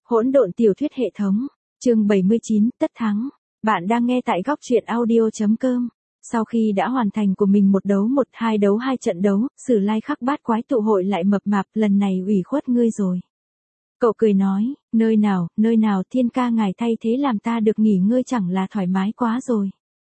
Hỗn độn tiểu thuyết hệ thống, chương 79, tất thắng. Bạn đang nghe tại góc truyện audio.com. Sau khi đã hoàn thành của mình một đấu một, hai đấu hai trận đấu, Sử Lai Khắc Bát Quái tụ hội lại mập mạp, lần này ủy khuất ngươi rồi. Cậu cười nói, nơi nào Thiên ca ngài thay thế làm ta được nghỉ ngơi chẳng là thoải mái quá rồi.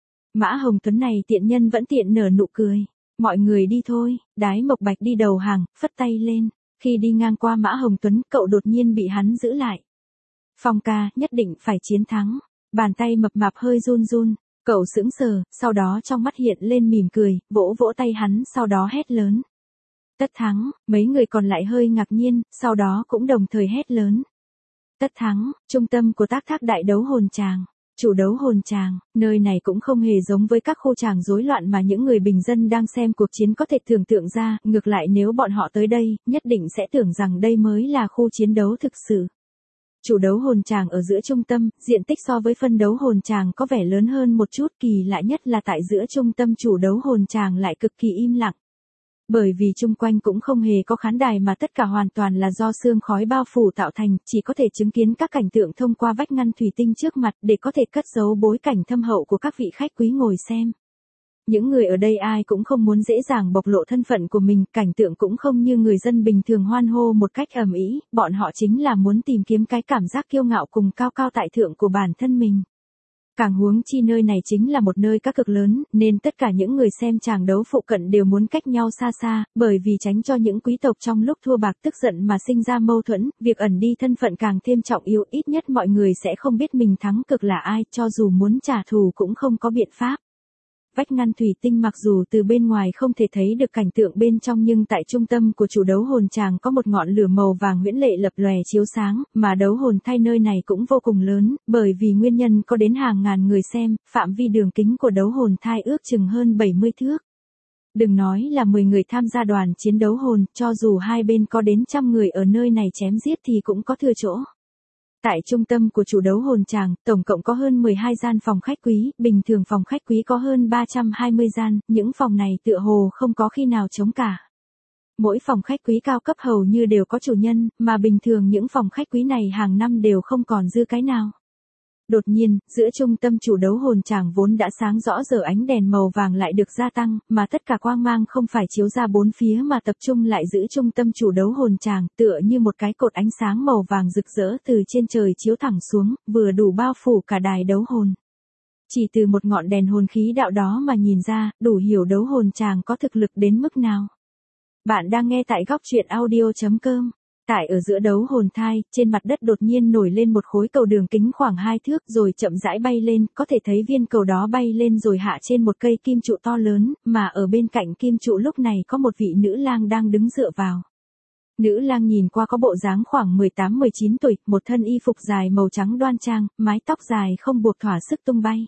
Mã Hồng Tuấn này tiện nhân vẫn tiện nở nụ cười. Mọi người đi thôi, Đái Mộc Bạch đi đầu hàng, phất tay lên. Khi đi ngang qua Mã Hồng Tuấn, cậu đột nhiên bị hắn giữ lại. Phong ca, nhất định phải chiến thắng. Bàn tay mập mạp hơi run run. Cậu sững sờ, sau đó trong mắt hiện lên mỉm cười, vỗ vỗ tay hắn, sau đó hét lớn. Tất thắng, mấy người còn lại hơi ngạc nhiên, sau đó cũng đồng thời hét lớn. Tất thắng, trung tâm của tác thác đại đấu hồn tràng. Chủ đấu hồn tràng, nơi này cũng không hề giống với các khu tràng rối loạn mà những người bình dân đang xem cuộc chiến có thể tưởng tượng ra, ngược lại nếu bọn họ tới đây, nhất định sẽ tưởng rằng đây mới là khu chiến đấu thực sự. Chủ đấu hồn tràng ở giữa trung tâm, diện tích so với phân đấu hồn tràng có vẻ lớn hơn một chút, kỳ lạ nhất là tại giữa trung tâm chủ đấu hồn tràng lại cực kỳ im lặng. Bởi vì chung quanh cũng không hề có khán đài mà tất cả hoàn toàn là do sương khói bao phủ tạo thành, chỉ có thể chứng kiến các cảnh tượng thông qua vách ngăn thủy tinh trước mặt để có thể cất giấu bối cảnh thâm hậu của các vị khách quý ngồi xem. Những người ở đây ai cũng không muốn dễ dàng bộc lộ thân phận của mình, cảnh tượng cũng không như người dân bình thường hoan hô một cách ầm ĩ, bọn họ chính là muốn tìm kiếm cái cảm giác kiêu ngạo cùng cao cao tại thượng của bản thân mình. Càng huống chi nơi này chính là một nơi cá cược lớn, nên tất cả những người xem tràng đấu phụ cận đều muốn cách nhau xa xa, bởi vì tránh cho những quý tộc trong lúc thua bạc tức giận mà sinh ra mâu thuẫn, việc ẩn đi thân phận càng thêm trọng yếu, ít nhất mọi người sẽ không biết mình thắng cực là ai, cho dù muốn trả thù cũng không có biện pháp. Vách ngăn thủy tinh mặc dù từ bên ngoài không thể thấy được cảnh tượng bên trong nhưng tại trung tâm của chủ đấu hồn tràng có một ngọn lửa màu vàng huyễn lệ lập lòe chiếu sáng, mà đấu hồn thai nơi này cũng vô cùng lớn, bởi vì nguyên nhân có đến hàng ngàn người xem, phạm vi đường kính của đấu hồn thai ước chừng hơn 70 thước. Đừng nói là 10 người tham gia đoàn chiến đấu hồn, cho dù hai bên có đến trăm người ở nơi này chém giết thì cũng có thừa chỗ. Tại trung tâm của chủ đấu hồn tràng, tổng cộng có hơn 12 gian phòng khách quý, bình thường phòng khách quý có hơn 320 gian, những phòng này tựa hồ không có khi nào trống cả. Mỗi phòng khách quý cao cấp hầu như đều có chủ nhân, mà bình thường những phòng khách quý này hàng năm đều không còn dư cái nào. Đột nhiên, giữa trung tâm chủ đấu hồn tràng vốn đã sáng rõ giờ ánh đèn màu vàng lại được gia tăng, mà tất cả quang mang không phải chiếu ra bốn phía mà tập trung lại giữ trung tâm chủ đấu hồn tràng, tựa như một cái cột ánh sáng màu vàng rực rỡ từ trên trời chiếu thẳng xuống, vừa đủ bao phủ cả đài đấu hồn. Chỉ từ một ngọn đèn hồn khí đạo đó mà nhìn ra, đủ hiểu đấu hồn tràng có thực lực đến mức nào. Bạn đang nghe tại góc truyện audio.com. Tại ở giữa đấu hồn thai, trên mặt đất đột nhiên nổi lên một khối cầu đường kính khoảng 2 thước rồi chậm rãi bay lên, có thể thấy viên cầu đó bay lên rồi hạ trên một cây kim trụ to lớn, mà ở bên cạnh kim trụ lúc này có một vị nữ lang đang đứng dựa vào. Nữ lang nhìn qua có bộ dáng khoảng 18-19 tuổi, một thân y phục dài màu trắng đoan trang, mái tóc dài không buộc thỏa sức tung bay.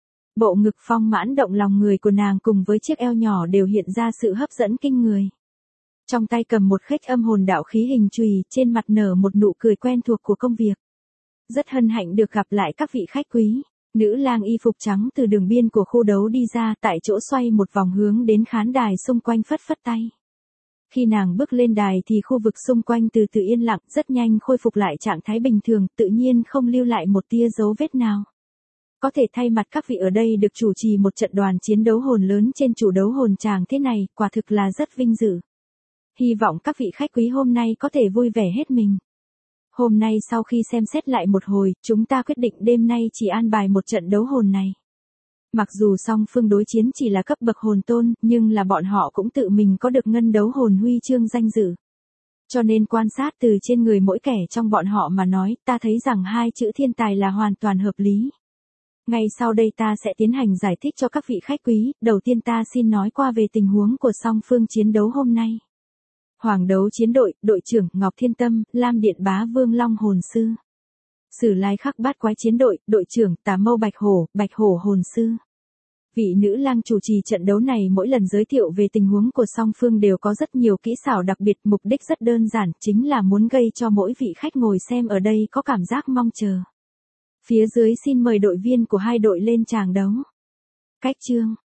Bộ ngực phong mãn động lòng người của nàng cùng với chiếc eo nhỏ đều hiện ra sự hấp dẫn kinh người. Trong tay cầm một khếch âm hồn đạo khí hình chùy, trên mặt nở một nụ cười quen thuộc của công việc. Rất hân hạnh được gặp lại các vị khách quý. Nữ lang y phục trắng từ đường biên của khu đấu đi ra, tại chỗ xoay một vòng hướng đến khán đài xung quanh phất phất tay. Khi nàng bước lên đài thì khu vực xung quanh từ từ yên lặng, rất nhanh khôi phục lại trạng thái bình thường, tự nhiên không lưu lại một tia dấu vết nào. Có thể thay mặt các vị ở đây được chủ trì một trận đoàn chiến đấu hồn lớn trên chủ đấu hồn tràng thế này, quả thực là rất vinh dự. Hy vọng các vị khách quý hôm nay có thể vui vẻ hết mình. Hôm nay sau khi xem xét lại một hồi, chúng ta quyết định đêm nay chỉ an bài một trận đấu hồn này. Mặc dù song phương đối chiến chỉ là cấp bậc hồn tôn, nhưng là bọn họ cũng tự mình có được ngân đấu hồn huy chương danh dự. Cho nên quan sát từ trên người mỗi kẻ trong bọn họ mà nói, ta thấy rằng hai chữ thiên tài là hoàn toàn hợp lý. Ngay sau đây ta sẽ tiến hành giải thích cho các vị khách quý, đầu tiên ta xin nói qua về tình huống của song phương chiến đấu hôm nay. Hoàng đấu chiến đội, đội trưởng Ngọc Thiên Tâm, Lam Điện Bá Vương Long Hồn Sư. Sử Lai Khắc Bát Quái chiến đội, đội trưởng Tà Mâu Bạch Hổ Hồn Sư. Vị nữ lang chủ trì trận đấu này mỗi lần giới thiệu về tình huống của song phương đều có rất nhiều kỹ xảo đặc biệt, mục đích rất đơn giản, chính là muốn gây cho mỗi vị khách ngồi xem ở đây có cảm giác mong chờ. Phía dưới xin mời đội viên của hai đội lên tràng đấu. Cách chương,